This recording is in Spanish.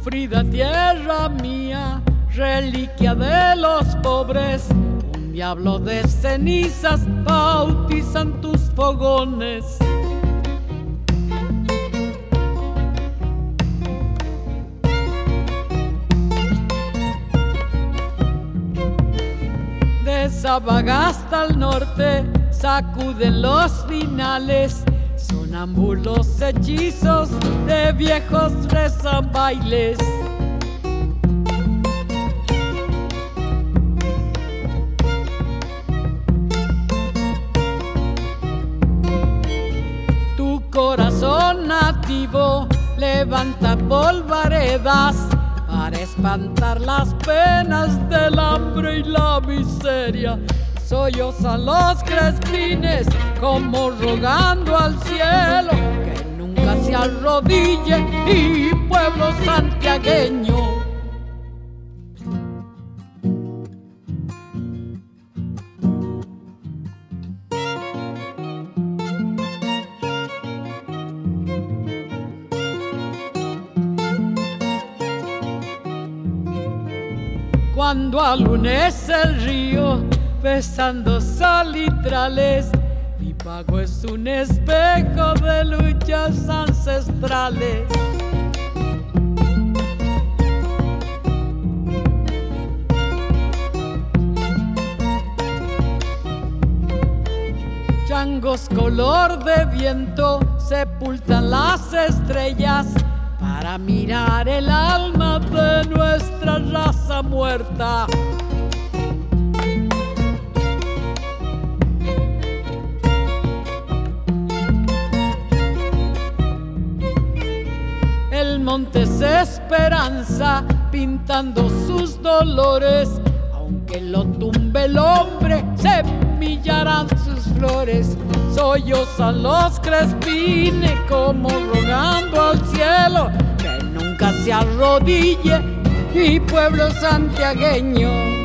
sufrida tierra mía, reliquia de los pobres, un diablo de cenizas bautizan tus fogones. De Sabagasta al norte sacuden los finales, sonámbulos hechizos de viejos rezan bailes. Tu corazón nativo levanta polvaredas para espantar las penas del hambre y la miseria. Sollozan los crespines como rogando al cielo que nunca se arrodille y pueblo santiagueño. Cuando alunece el río besando salitrales, mi pago es un espejo de luchas ancestrales. Changos color de viento sepultan las estrellas para mirar el alma de nuestra raza muerta. El monte es esperanza pintando sus dolores, aunque lo tumbe el hombre, semillarán sus flores. Sollozan los crespines como rogando al cielo que nunca se arrodille mi pueblo santiagueño.